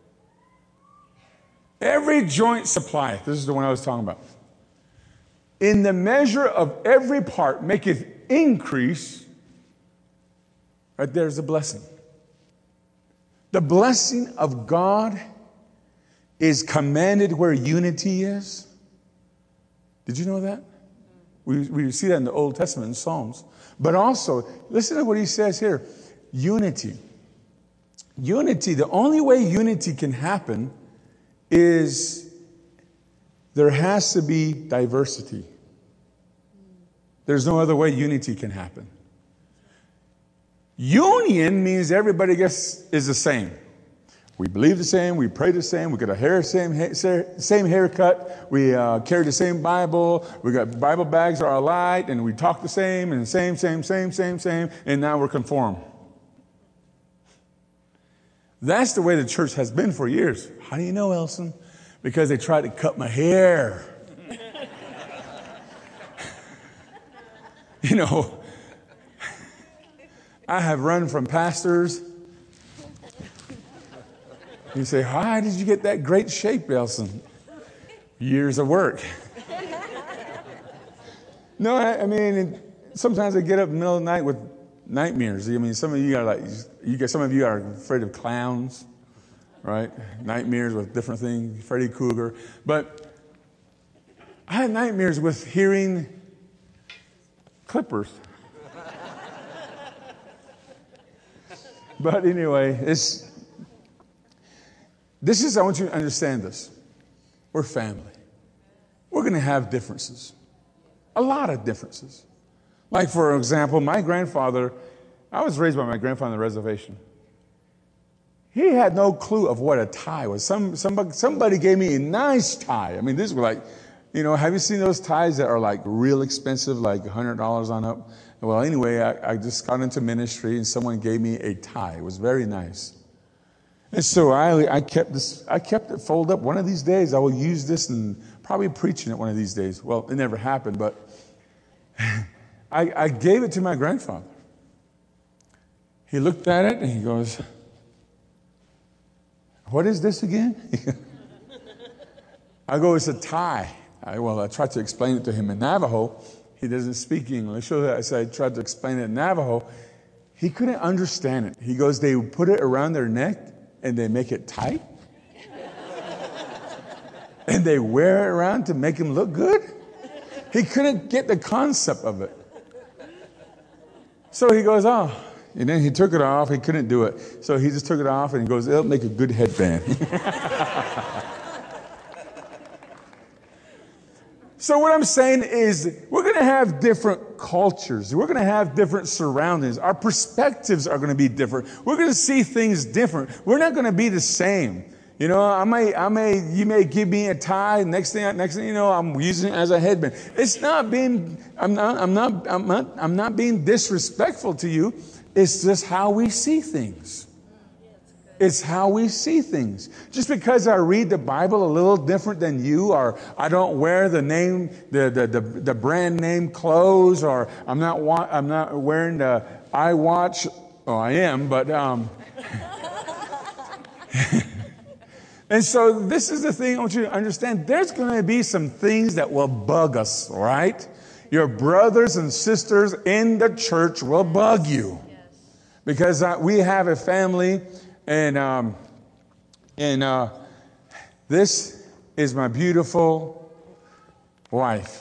Every joint supply. This is the one I was talking about. In the measure of every part maketh increase. Right there's a blessing. The blessing of God is commanded where unity is. Did you know that? We, we see that in the Old Testament in Psalms. But also, listen to what he says here. Unity. Unity, the only way unity can happen is there has to be diversity. There's no other way unity can happen. Union means everybody gets is the same. We believe the same, we pray the same, we got a hair same same haircut, we uh, carry the same Bible, we got Bible bags are alike, and we talk the same, and same, same, same, same, same, and now we're conformed. That's the way the church has been for years. How do you know, Elson? Because they tried to cut my hair. You know, I have run from pastors. You say, how did you get that great shape, Elson? Years of work. No, I, I mean, sometimes I get up in the middle of the night with nightmares. I mean, some of you are like, you get some of you are afraid of clowns, right? Nightmares with different things, Freddy Krueger. But I had nightmares with hearing clippers. But anyway, it's, this is, I want you to understand this. We're family. We're going to have differences. A lot of differences. Like, for example, my grandfather, I was raised by my grandfather on the reservation. He had no clue of what a tie was. Some, somebody, somebody gave me a nice tie. I mean, this was like, you know, have you seen those ties that are like real expensive, like one hundred dollars on up? Well, anyway, I, I just got into ministry and someone gave me a tie. It was very nice. And so I, I kept this, I kept it folded up. One of these days I will use this and probably preaching it one of these days. Well, it never happened, but I, I gave it to my grandfather. He looked at it and he goes, what is this again? I go, it's a tie. I, well, I tried to explain it to him in Navajo. He doesn't speak English. So I said, I tried to explain it in Navajo. He couldn't understand it. He goes, they put it around their neck and they make it tight. And they wear it around to make him look good. He couldn't get the concept of it. So he goes, oh. And then he took it off. He couldn't do it. So he just took it off and he goes, it'll make a good headband. So what I'm saying is we're going to have different cultures. We're going to have different surroundings. Our perspectives are going to be different. We're going to see things different. We're not going to be the same. You know, I may, I may, you may give me a tie. Next thing, next thing you know, I'm using it as a headband. It's not being, I'm not, I'm not, I'm not, I'm not being disrespectful to you. It's just how we see things. It's how we see things. Just because I read the Bible a little different than you, or I don't wear the name, the the the, the brand name clothes, or I'm not wa- I'm not wearing the iWatch. Oh, I am, but um. And so this is the thing I want you to understand. There's going to be some things that will bug us, right? Your brothers and sisters in the church will bug you. Because uh, we have a family, and um, and uh, this is my beautiful wife.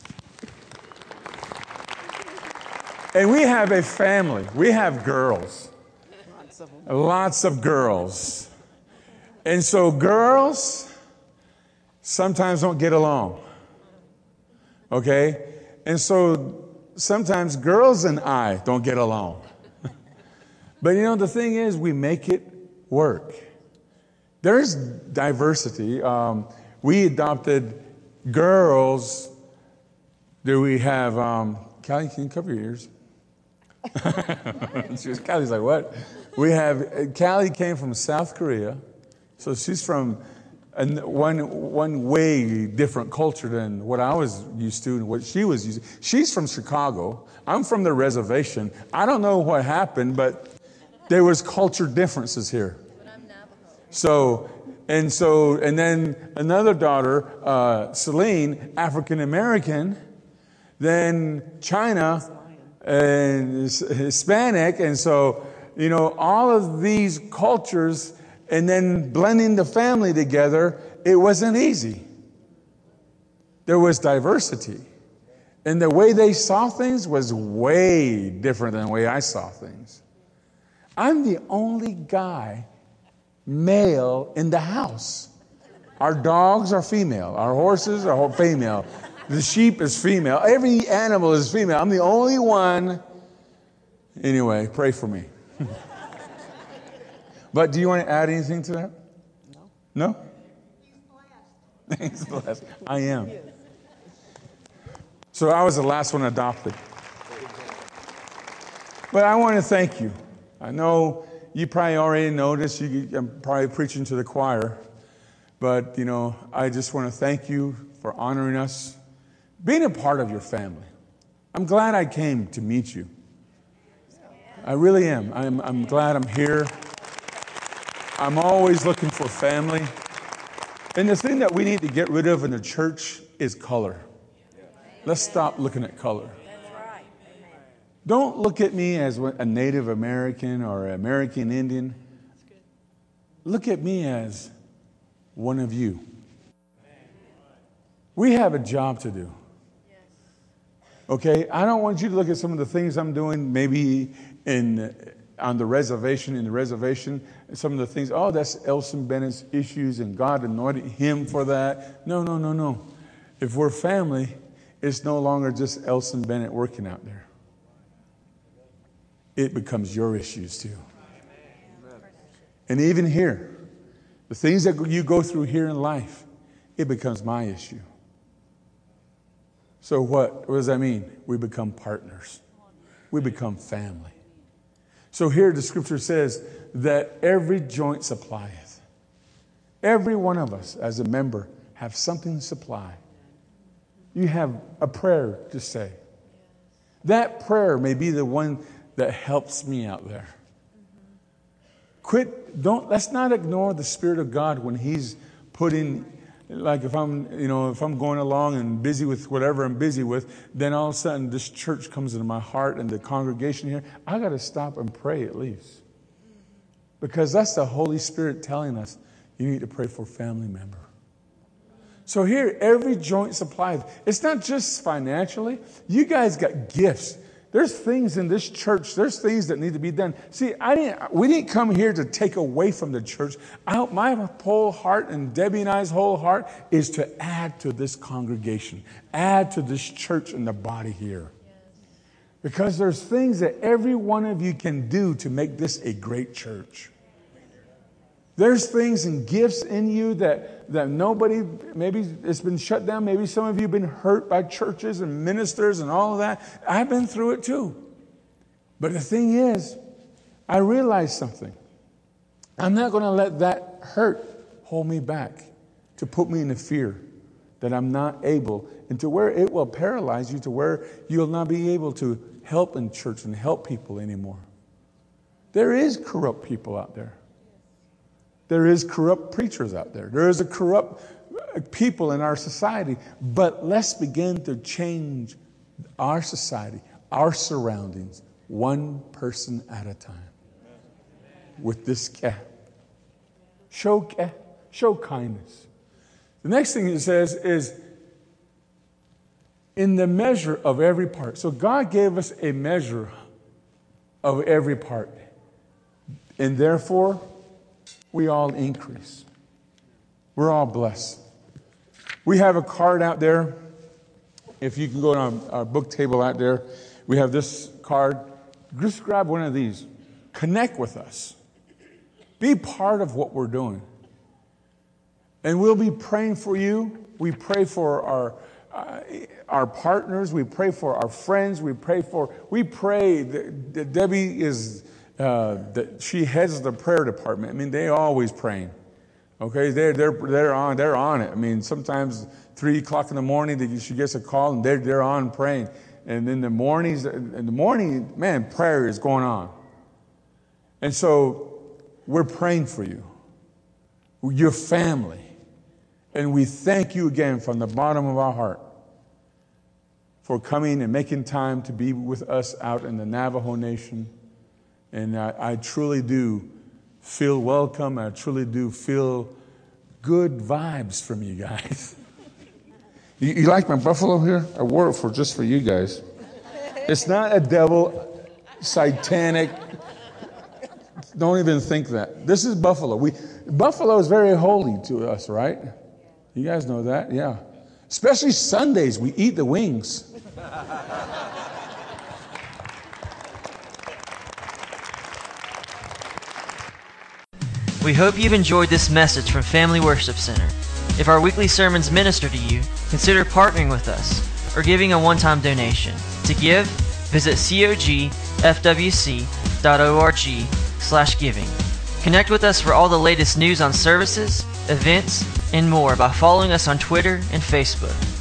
And we have a family. We have girls. Lots of them. Lots of girls. And so girls sometimes don't get along. Okay? And so sometimes girls and I don't get along. But you know, the thing is, we make it work. There's diversity. Um, we adopted girls. Do we have, um, Callie, can you cover your ears? she was, Callie's like, what? We have, Callie came from South Korea. So she's from a, one, one way different culture than what I was used to and what she was used to. She's from Chicago. I'm from the reservation. I don't know what happened, but there was culture differences here. But I'm Navajo. So, and so, and then another daughter, uh, Celine, African American, then China, and Hispanic, and so, you know, all of these cultures, and then blending the family together, it wasn't easy. There was diversity. And the way they saw things was way different than the way I saw things. I'm the only guy, male, in the house. Our dogs are female. Our horses are female. The sheep is female. Every animal is female. I'm the only one. Anyway, pray for me. But do you want to add anything to that? No. No? He's blessed. He's blessed. I am. So I was the last one adopted. But I want to thank you. I know you probably already noticed. You, I'm probably preaching to the choir. But, you know, I just want to thank you for honoring us, being a part of your family. I'm glad I came to meet you. I really am. I'm, I'm glad I'm here. I'm always looking for family. And the thing that we need to get rid of in the church is color. Let's stop looking at color. Don't look at me as a Native American or an American Indian. Look at me as one of you. We have a job to do. Okay? I don't want you to look at some of the things I'm doing maybe in on the reservation, in the reservation, some of the things, oh, that's Elson Bennett's issues and God anointed him for that. No, no, no, no. If we're family, it's no longer just Elson Bennett working out there. It becomes your issues too. And even here, the things that you go through here in life, it becomes my issue. So what, what does that mean? We become partners. We become family. So here the scripture says that every joint supplieth. Every one of us as a member have something to supply. You have a prayer to say. That prayer may be the one that helps me out there. Quit, don't, let's not ignore the Spirit of God when He's putting, like if I'm, you know, if I'm going along and busy with whatever I'm busy with, then all of a sudden this church comes into my heart and the congregation here, I got to stop and pray at least. Because that's the Holy Spirit telling us you need to pray for a family member. So here, every joint supplied. It's not just financially. You guys got gifts. There's things in this church. There's things that need to be done. See, I didn't. We didn't come here to take away from the church. I, my whole heart and Debbie and I's whole heart is to add to this congregation, add to this church and the body here. Because there's things that every one of you can do to make this a great church. There's things and gifts in you that, that nobody, maybe it's been shut down. Maybe some of you have been hurt by churches and ministers and all of that. I've been through it too. But the thing is, I realized something. I'm not going to let that hurt hold me back to put me in the fear that I'm not able, and to where it will paralyze you to where you'll not be able to help in church and help people anymore. There is corrupt people out there. There is corrupt preachers out there. There is a corrupt people in our society. But let's begin to change our society, our surroundings, one person at a time. With this care. Show care. Show kindness. The next thing it says is, in the measure of every part. So God gave us a measure of every part. And therefore, we all increase. We're all blessed. We have a card out there. If you can go on our book table out there, we have this card. Just grab one of these. Connect with us. Be part of what we're doing. And we'll be praying for you. We pray for our uh, our partners. We pray for our friends. We pray for, we pray that, that Debbie is, uh, that she heads the prayer department. I mean, they always praying. Okay, they're they're they're on they're on it. I mean, sometimes three o'clock in the morning that she gets a call and they're they're on praying. And in the mornings, in the morning, man, prayer is going on. And so we're praying for you, your family, and we thank you again from the bottom of our heart for coming and making time to be with us out in the Navajo Nation. And I, I truly do feel welcome. I truly do feel good vibes from you guys. You, you like my buffalo here? I wore it for just for you guys. It's not a devil, satanic. Don't even think that. This is buffalo. We buffalo is very holy to us, right? You guys know that, yeah. Especially Sundays, we eat the wings. We hope you've enjoyed this message from Family Worship Center. If our weekly sermons minister to you, consider partnering with us or giving a one-time donation. To give, visit cogfwc.org slash giving. Connect with us for all the latest news on services, events, and more by following us on Twitter and Facebook.